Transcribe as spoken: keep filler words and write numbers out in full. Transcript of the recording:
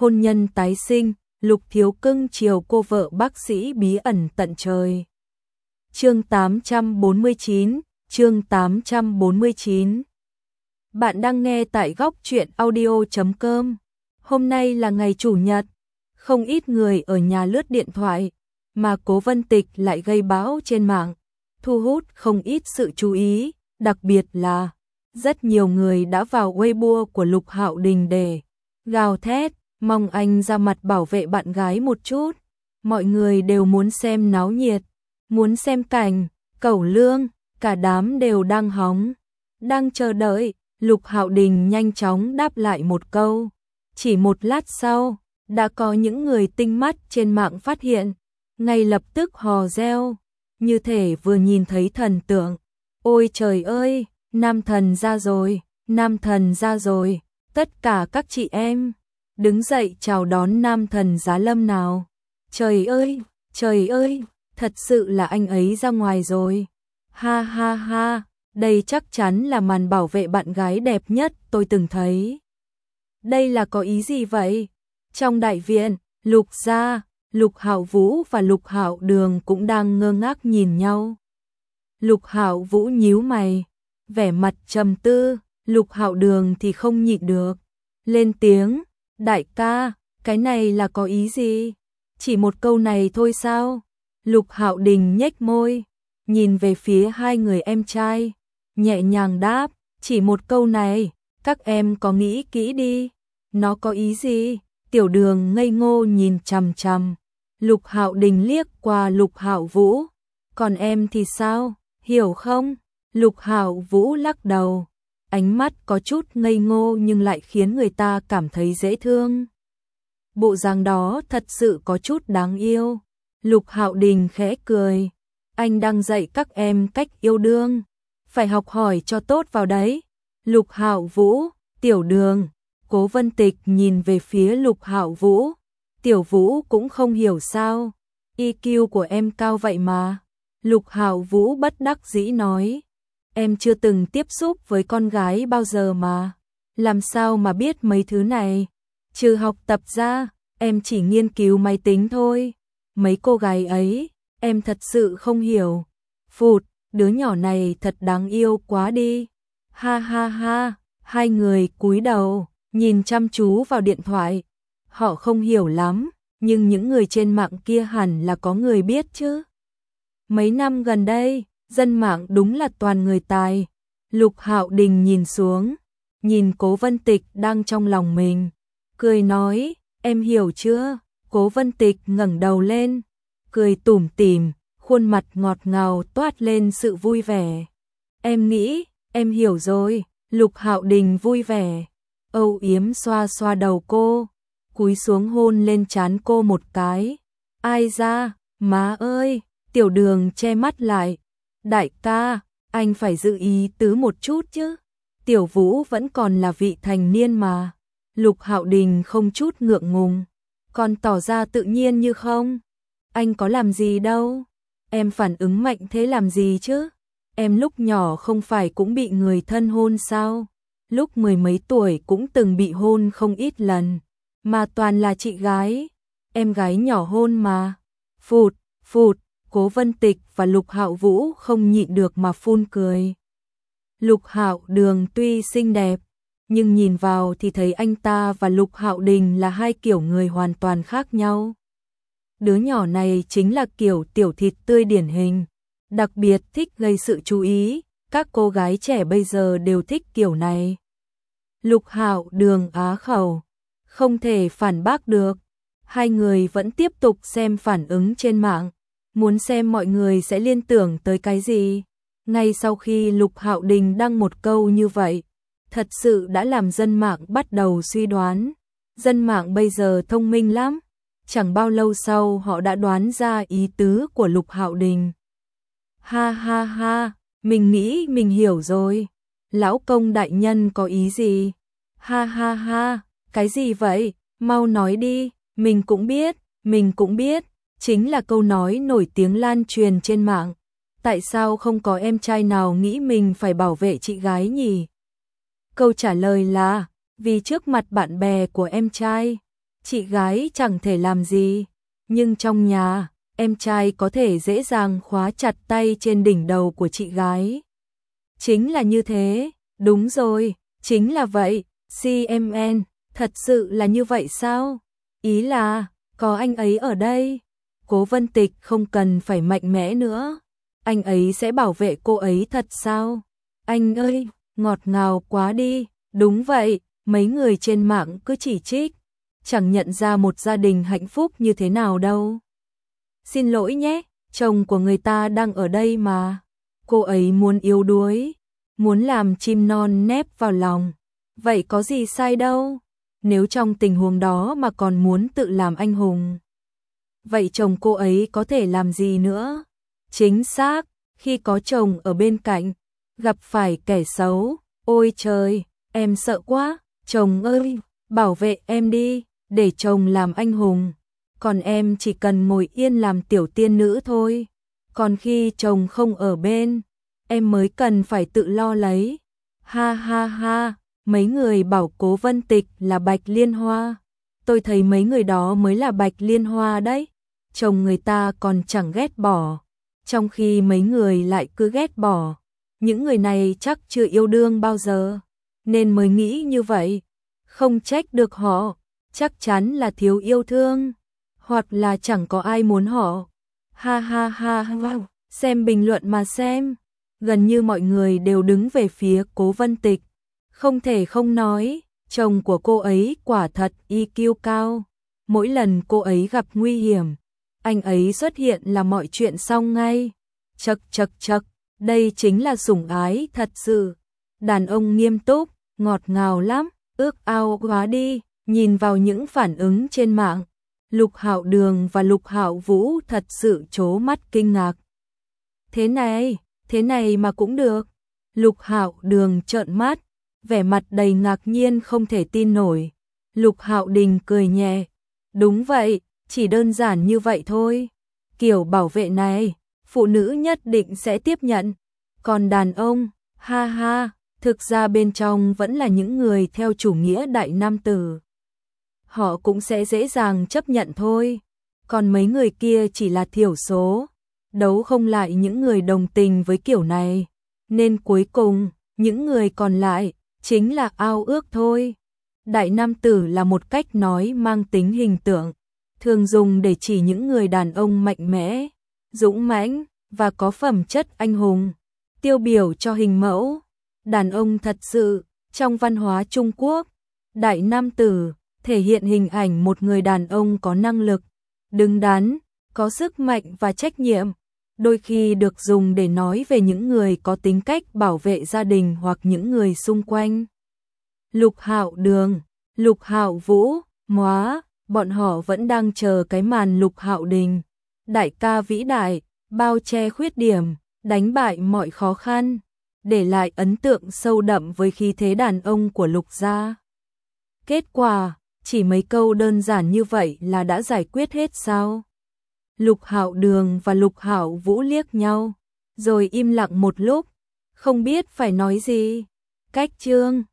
hôn nhân tái sinh, Lục Thiếu cưng chiều cô vợ bác sĩ bí ẩn tận trời. Chương tám trăm bốn mươi chín, chương tám trăm bốn mươi chín. Bạn đang nghe tại góc truyện audio chấm com. Hôm nay là ngày chủ nhật, không ít người ở nhà lướt điện thoại, mà Cố Vân Tịch lại gây bão trên mạng, thu hút không ít sự chú ý, đặc biệt là rất nhiều người đã vào Weibo của Lục Hạo Đình để gào thét, mong anh ra mặt bảo vệ bạn gái một chút. Mọi người đều muốn xem náo nhiệt, muốn xem cảnh cẩu lương, cả đám đều đang hóng, đang chờ đợi. Lục Hạo Đình nhanh chóng đáp lại một câu. Chỉ một lát sau, đã có những người tinh mắt trên mạng phát hiện, ngay lập tức hò reo, như thể vừa nhìn thấy thần tượng. Ôi trời ơi, nam thần ra rồi, nam thần ra rồi, tất cả các chị em đứng dậy chào đón nam thần giá lâm nào. Trời ơi, trời ơi, thật sự là anh ấy ra ngoài rồi. Ha ha ha, đây chắc chắn là màn bảo vệ bạn gái đẹp nhất tôi từng thấy. Đây là có ý gì vậy? Trong đại viện, Lục gia, Lục Hạo Vũ và Lục Hạo Đường cũng đang ngơ ngác nhìn nhau. Lục Hạo Vũ nhíu mày, vẻ mặt trầm tư, Lục Hạo Đường thì không nhịn được, lên tiếng, đại ca, cái này là có ý gì? Chỉ một câu này thôi sao? Lục Hạo Đình nhếch môi, nhìn về phía hai người em trai, nhẹ nhàng đáp, chỉ một câu này, các em có nghĩ kỹ đi, nó có ý gì? Tiểu Đường ngây ngô nhìn chằm chằm Lục Hạo Đình liếc qua Lục Hạo Vũ, còn em thì sao, hiểu không? Lục Hạo Vũ lắc đầu, ánh mắt có chút ngây ngô nhưng lại khiến người ta cảm thấy dễ thương. Bộ dáng đó thật sự có chút đáng yêu. Lục Hạo Đình khẽ cười, anh đang dạy các em cách yêu đương, phải học hỏi cho tốt vào đấy. Lục Hạo Vũ, Tiểu Đường, Cố Vân Tịch nhìn về phía Lục Hạo Vũ, Tiểu Vũ cũng không hiểu sao, i kiu của em cao vậy mà. Lục Hạo Vũ bất đắc dĩ nói, em chưa từng tiếp xúc với con gái bao giờ mà, làm sao mà biết mấy thứ này, trừ học tập ra, em chỉ nghiên cứu máy tính thôi, mấy cô gái ấy, em thật sự không hiểu. Phụt, đứa nhỏ này thật đáng yêu quá đi. Ha ha ha, hai người cúi đầu, nhìn chăm chú vào điện thoại. Họ không hiểu lắm, nhưng những người trên mạng kia hẳn là có người biết chứ. Mấy năm gần đây, dân mạng đúng là toàn người tài. Lục Hạo Đình nhìn xuống, nhìn Cố Vân Tịch đang trong lòng mình, cười nói, em hiểu chưa? Cố Vân Tịch ngẩng đầu lên, cười tủm tỉm, khuôn mặt ngọt ngào toát lên sự vui vẻ. Em nghĩ, em hiểu rồi. Lục Hạo Đình vui vẻ, âu yếm xoa xoa đầu cô, cúi xuống hôn lên trán cô một cái. Ai ra, má ơi, Tiểu Đường che mắt lại. Đại ca, anh phải giữ ý tứ một chút chứ. Tiểu Vũ vẫn còn là vị thành niên mà. Lục Hạo Đình không chút ngượng ngùng, còn tỏ ra tự nhiên như không. Anh có làm gì đâu, em phản ứng mạnh thế làm gì chứ? Em lúc nhỏ không phải cũng bị người thân hôn sao? Lúc mười mấy tuổi cũng từng bị hôn không ít lần, mà toàn là chị gái, em gái nhỏ hôn mà. Phụt, phụt, Cố Vân Tịch và Lục Hạo Vũ không nhịn được mà phun cười. Lục Hạo Đường tuy xinh đẹp, nhưng nhìn vào thì thấy anh ta và Lục Hạo Đình là hai kiểu người hoàn toàn khác nhau. Đứa nhỏ này chính là kiểu tiểu thịt tươi điển hình, đặc biệt thích gây sự chú ý, các cô gái trẻ bây giờ đều thích kiểu này. Lục Hạo Đường á khẩu, không thể phản bác được. Hai người vẫn tiếp tục xem phản ứng trên mạng, muốn xem mọi người sẽ liên tưởng tới cái gì. Ngay sau khi Lục Hạo Đình đăng một câu như vậy, thật sự đã làm dân mạng bắt đầu suy đoán. Dân mạng bây giờ thông minh lắm, chẳng bao lâu sau họ đã đoán ra ý tứ của Lục Hạo Đình. Ha ha ha, mình nghĩ mình hiểu rồi. Lão công đại nhân có ý gì? Ha ha ha, cái gì vậy? Mau nói đi, mình cũng biết, mình cũng biết. Chính là câu nói nổi tiếng lan truyền trên mạng. Tại sao không có em trai nào nghĩ mình phải bảo vệ chị gái nhỉ? Câu trả lời là, vì trước mặt bạn bè của em trai, chị gái chẳng thể làm gì, nhưng trong nhà, em trai có thể dễ dàng khóa chặt tay trên đỉnh đầu của chị gái. Chính là như thế, đúng rồi, chính là vậy, xê em en, thật sự là như vậy sao? Ý là, có anh ấy ở đây, Cố Vân Tịch không cần phải mạnh mẽ nữa, anh ấy sẽ bảo vệ cô ấy thật sao? Anh ơi, ngọt ngào quá đi, đúng vậy, mấy người trên mạng cứ chỉ trích, chẳng nhận ra một gia đình hạnh phúc như thế nào đâu. Xin lỗi nhé, chồng của người ta đang ở đây mà. Cô ấy muốn yếu đuối, muốn làm chim non nép vào lòng. Vậy có gì sai đâu, nếu trong tình huống đó mà còn muốn tự làm anh hùng. Vậy chồng cô ấy có thể làm gì nữa? Chính xác, khi có chồng ở bên cạnh, gặp phải kẻ xấu, ôi trời, em sợ quá, chồng ơi, bảo vệ em đi, để chồng làm anh hùng. Còn em chỉ cần ngồi yên làm tiểu tiên nữ thôi. Còn khi chồng không ở bên, em mới cần phải tự lo lấy. Ha ha ha, mấy người bảo Cố Vân Tịch là Bạch Liên Hoa. Tôi thấy mấy người đó mới là Bạch Liên Hoa đấy. Chồng người ta còn chẳng ghét bỏ, trong khi mấy người lại cứ ghét bỏ. Những người này chắc chưa yêu đương bao giờ, nên mới nghĩ như vậy. Không trách được họ, chắc chắn là thiếu yêu thương, hoặc là chẳng có ai muốn họ. Ha ha ha, wow. Xem bình luận mà xem, gần như mọi người đều đứng về phía Cố Vân Tịch. Không thể không nói, chồng của cô ấy quả thật i kiu cao. Mỗi lần cô ấy gặp nguy hiểm, anh ấy xuất hiện là mọi chuyện xong ngay. Chật chật chật, đây chính là sủng ái thật sự. Đàn ông nghiêm túc, ngọt ngào lắm, ước ao quá đi. Nhìn vào những phản ứng trên mạng, Lục Hạo Đường và Lục Hạo Vũ thật sự trố mắt kinh ngạc. Thế này, thế này mà cũng được. Lục Hạo Đường trợn mắt, vẻ mặt đầy ngạc nhiên không thể tin nổi. Lục Hạo Đình cười nhẹ, đúng vậy, chỉ đơn giản như vậy thôi. Kiểu bảo vệ này, phụ nữ nhất định sẽ tiếp nhận. Còn đàn ông, ha ha, thực ra bên trong vẫn là những người theo chủ nghĩa đại nam tử. Họ cũng sẽ dễ dàng chấp nhận thôi. Còn mấy người kia chỉ là thiểu số, đấu không lại những người đồng tình với kiểu này. Nên cuối cùng, những người còn lại chính là ao ước thôi. Đại nam tử là một cách nói mang tính hình tượng, thường dùng để chỉ những người đàn ông mạnh mẽ, dũng mãnh và có phẩm chất anh hùng, tiêu biểu cho hình mẫu. Đàn ông thật sự, trong văn hóa Trung Quốc, đại nam tử thể hiện hình ảnh một người đàn ông có năng lực, đứng đắn, có sức mạnh và trách nhiệm, đôi khi được dùng để nói về những người có tính cách bảo vệ gia đình hoặc những người xung quanh. Lục Hạo Đường, Lục Hạo Vũ, móa, bọn họ vẫn đang chờ cái màn Lục Hạo Đình, đại ca vĩ đại, bao che khuyết điểm, đánh bại mọi khó khăn, để lại ấn tượng sâu đậm với khí thế đàn ông của Lục gia. Kết quả, chỉ mấy câu đơn giản như vậy là đã giải quyết hết sao? Lục Hạo Đường và Lục Hạo Vũ liếc nhau, rồi im lặng một lúc, không biết phải nói gì. Cách chương